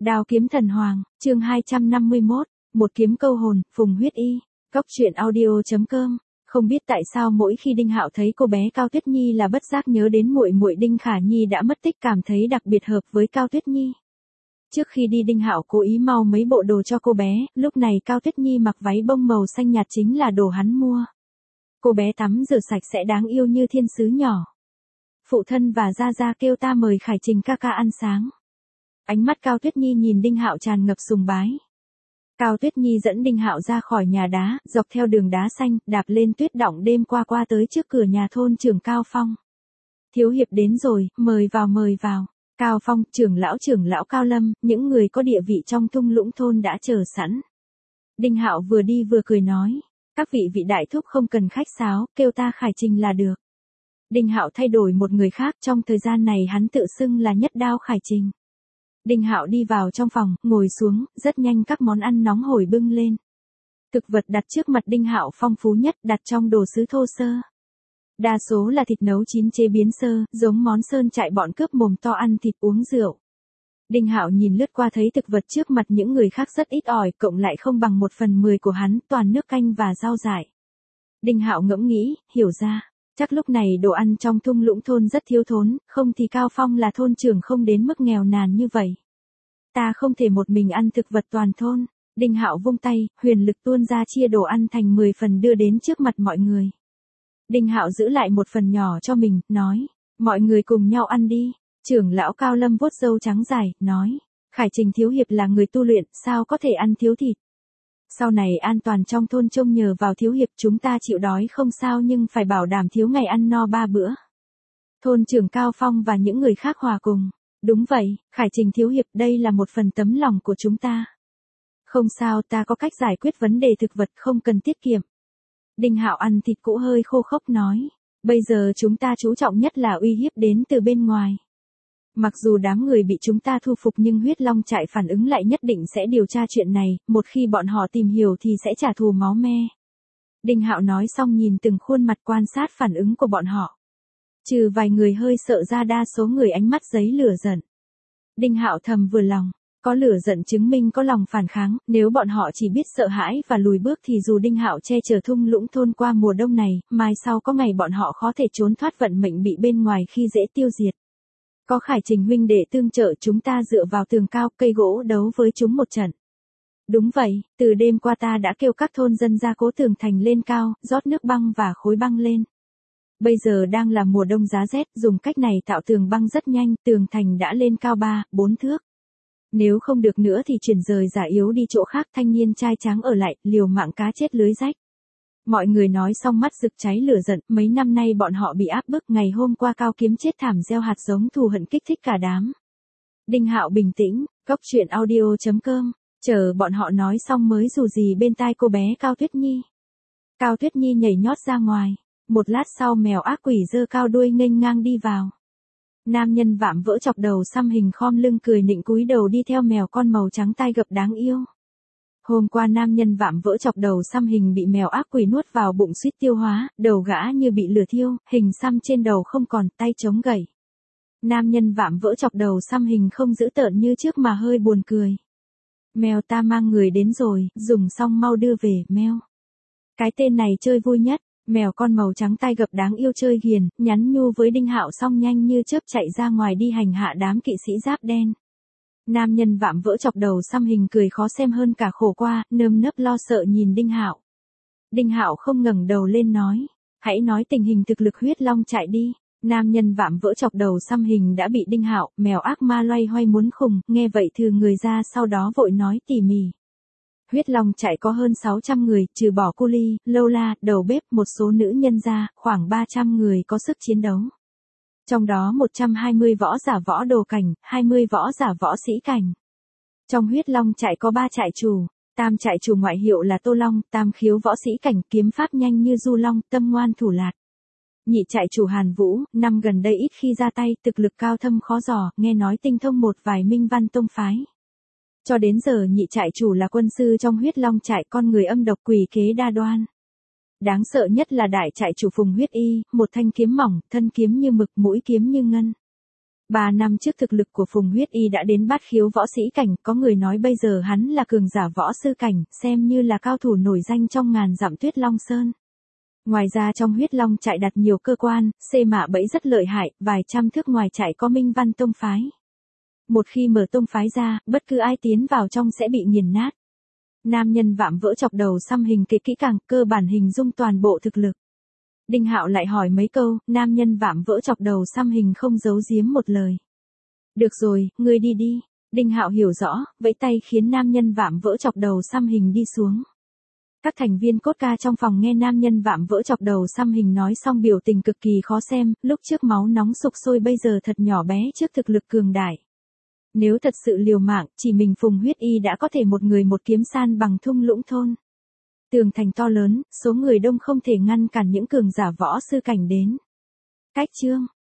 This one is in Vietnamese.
Đao kiếm thần hoàng, chương 251, một kiếm câu hồn, Phùng Huyết Y, Cóc truyện audio.com. Không biết tại sao mỗi khi Đinh Hạo thấy cô bé Cao Tuyết Nhi là bất giác nhớ đến muội muội Đinh Khả Nhi đã mất tích, cảm thấy đặc biệt hợp với Cao Tuyết Nhi. Trước khi đi Đinh Hạo cố ý mau mấy bộ đồ cho cô bé, lúc này Cao Tuyết Nhi mặc váy bông màu xanh nhạt chính là đồ hắn mua. Cô bé tắm rửa sạch sẽ đáng yêu như thiên sứ nhỏ. Phụ thân và Gia Gia kêu ta mời Khải Trình ca ca ăn sáng. Ánh mắt Cao Tuyết Nhi nhìn Đinh Hạo tràn ngập sùng bái. Cao Tuyết Nhi dẫn Đinh Hạo ra khỏi nhà đá, dọc theo đường đá xanh, đạp lên tuyết đọng đêm qua tới trước cửa nhà thôn trưởng Cao Phong. Thiếu hiệp đến rồi, mời vào mời vào. Cao Phong, trưởng lão Cao Lâm, những người có địa vị trong thung lũng thôn đã chờ sẵn. Đinh Hạo vừa đi vừa cười nói, các vị đại thúc không cần khách sáo, kêu ta Khải Trình là được. Đinh Hạo thay đổi một người khác, trong thời gian này hắn tự xưng là Nhất Đao Khải Trình. Đinh Hạo đi vào trong phòng, ngồi xuống, rất nhanh các món ăn nóng hổi bưng lên. Thực vật đặt trước mặt Đinh Hạo phong phú nhất, đặt trong đồ sứ thô sơ. Đa số là thịt nấu chín chế biến sơ, giống món sơn trại bọn cướp mồm to ăn thịt uống rượu. Đinh Hạo nhìn lướt qua thấy thực vật trước mặt những người khác rất ít ỏi, cộng lại không bằng 1/10 của hắn, toàn nước canh và rau dại. Đinh Hạo ngẫm nghĩ, hiểu ra, chắc lúc này đồ ăn trong thung lũng thôn rất thiếu thốn, không thì Cao Phong là thôn trưởng không đến mức nghèo nàn như vậy. Ta không thể một mình ăn thực vật toàn thôn. Đinh Hạo vung tay, huyền lực tuôn ra chia đồ ăn thành 10 phần đưa đến trước mặt mọi người. Đinh Hạo giữ lại một phần nhỏ cho mình, nói, mọi người cùng nhau ăn đi. Trưởng lão Cao Lâm vuốt râu trắng dài, nói, Khải Trình thiếu hiệp là người tu luyện, sao có thể ăn thiếu thịt. Sau này an toàn trong thôn trông nhờ vào thiếu hiệp, chúng ta chịu đói không sao nhưng phải bảo đảm thiếu ngày ăn no 3 bữa. Thôn trưởng Cao Phong và những người khác hòa cùng. Đúng vậy, Khải Trình thiếu hiệp, đây là một phần tấm lòng của chúng ta. Không sao, ta có cách giải quyết vấn đề thực vật, không cần tiết kiệm. Đinh Hạo ăn thịt cũ hơi khô khốc nói, bây giờ chúng ta chú trọng nhất là uy hiếp đến từ bên ngoài. Mặc dù đám người bị chúng ta thu phục nhưng huyết long trại phản ứng lại nhất định sẽ điều tra chuyện này, một khi bọn họ tìm hiểu thì sẽ trả thù máu me. Đinh Hạo nói xong nhìn từng khuôn mặt quan sát phản ứng của bọn họ. Trừ vài người hơi sợ ra đa số người ánh mắt giấy lửa giận. Đinh Hạo thầm vừa lòng, có lửa giận chứng minh có lòng phản kháng, nếu bọn họ chỉ biết sợ hãi và lùi bước thì dù Đinh Hạo che chở thung lũng thôn qua mùa đông này, mai sau có ngày bọn họ khó thể trốn thoát vận mệnh bị bên ngoài khi dễ tiêu diệt. Có Khải Trình huynh đệ tương trợ, chúng ta dựa vào tường cao, cây gỗ đấu với chúng một trận. Đúng vậy, từ đêm qua ta đã kêu các thôn dân ra cố tường thành lên cao, rót nước băng và khối băng lên. Bây giờ đang là mùa đông giá rét, dùng cách này tạo tường băng rất nhanh, tường thành đã lên cao 3-4 thước. Nếu không được nữa thì chuyển rời giả yếu đi chỗ khác, thanh niên trai tráng ở lại, liều mạng cá chết lưới rách. Mọi người nói xong mắt rực cháy lửa giận, mấy năm nay bọn họ bị áp bức, ngày hôm qua Cao Kiếm chết thảm gieo hạt giống thù hận kích thích cả đám. Đinh Hạo bình tĩnh, Cóc truyện audio.com, chờ bọn họ nói xong mới dù gì bên tai cô bé Cao Tuyết Nhi. Cao Tuyết Nhi nhảy nhót ra ngoài, một lát sau mèo ác quỷ giơ cao đuôi nghênh ngang đi vào. Nam nhân vạm vỡ chọc đầu xăm hình khom lưng cười nịnh cúi đầu đi theo mèo con màu trắng tai gập đáng yêu. Hôm qua nam nhân vạm vỡ chọc đầu xăm hình bị mèo ác quỷ nuốt vào bụng suýt tiêu hóa, đầu gã như bị lửa thiêu, hình xăm trên đầu không còn, tay chống gậy. Nam nhân vạm vỡ chọc đầu xăm hình không dữ tợn như trước mà hơi buồn cười. Mèo ta mang người đến rồi, dùng xong mau đưa về, mèo. Cái tên này chơi vui nhất. Mèo con màu trắng tai gập đáng yêu chơi hiền, nhắn nhu với Đinh Hạo xong nhanh như chớp chạy ra ngoài đi hành hạ đám kỵ sĩ giáp đen. Nam nhân vạm vỡ chọc đầu xăm hình cười khó xem hơn cả khổ qua, nơm nớp lo sợ nhìn Đinh Hạo. Đinh Hạo không ngẩng đầu lên nói, hãy nói tình hình thực lực huyết long trại đi. Nam nhân vạm vỡ chọc đầu xăm hình đã bị Đinh Hạo, mèo ác ma loay hoay muốn khùng, nghe vậy thừ người ra sau đó vội nói tỉ mỉ. Huyết long trại có hơn 600 người, trừ bỏ cu ly, lâu la, đầu bếp, một số nữ nhân ra, khoảng 300 người có sức chiến đấu. Trong đó 120 võ giả võ đồ cảnh, 20 võ giả võ sĩ cảnh. Trong huyết long trại có 3 trại chủ, tam trại chủ ngoại hiệu là Tô Long, tam khiếu võ sĩ cảnh, kiếm pháp nhanh như du long, tâm ngoan thủ lạt. Nhị trại chủ Hàn Vũ, năm gần đây ít khi ra tay, thực lực cao thâm khó dò, nghe nói tinh thông một vài minh văn tông phái. Cho đến giờ nhị trại chủ là quân sư trong huyết long trại, con người âm độc quỷ kế đa đoan. Đáng sợ nhất là đại trại chủ Phùng Huyết Y, một thanh kiếm mỏng, thân kiếm như mực, mũi kiếm như ngân. 3 năm trước thực lực của Phùng Huyết Y đã đến bát khiếu võ sĩ cảnh, có người nói bây giờ hắn là cường giả võ sư cảnh, xem như là cao thủ nổi danh trong ngàn dặm Tuyết Long Sơn. Ngoài ra trong huyết long trại đặt nhiều cơ quan, xê mạ bẫy rất lợi hại, vài trăm thước ngoài trại có Minh Văn Tông phái. Một khi mở tông phái ra, bất cứ ai tiến vào trong sẽ bị nghiền nát. Nam nhân vạm vỡ chọc đầu xăm hình kỹ càng, cơ bản hình dung toàn bộ thực lực. Đinh Hạo lại hỏi mấy câu, nam nhân vạm vỡ chọc đầu xăm hình không giấu giếm một lời. Được rồi, ngươi đi đi. Đinh Hạo hiểu rõ, vẫy tay khiến nam nhân vạm vỡ chọc đầu xăm hình đi xuống. Các thành viên cốt ca trong phòng nghe nam nhân vạm vỡ chọc đầu xăm hình nói xong biểu tình cực kỳ khó xem, lúc trước máu nóng sục sôi bây giờ thật nhỏ bé trước thực lực cường đại. Nếu thật sự liều mạng, chỉ mình Phùng Huyết Y đã có thể một người một kiếm san bằng thung lũng thôn. Tường thành to lớn, số người đông không thể ngăn cản những cường giả võ sư cảnh đến. Cách chương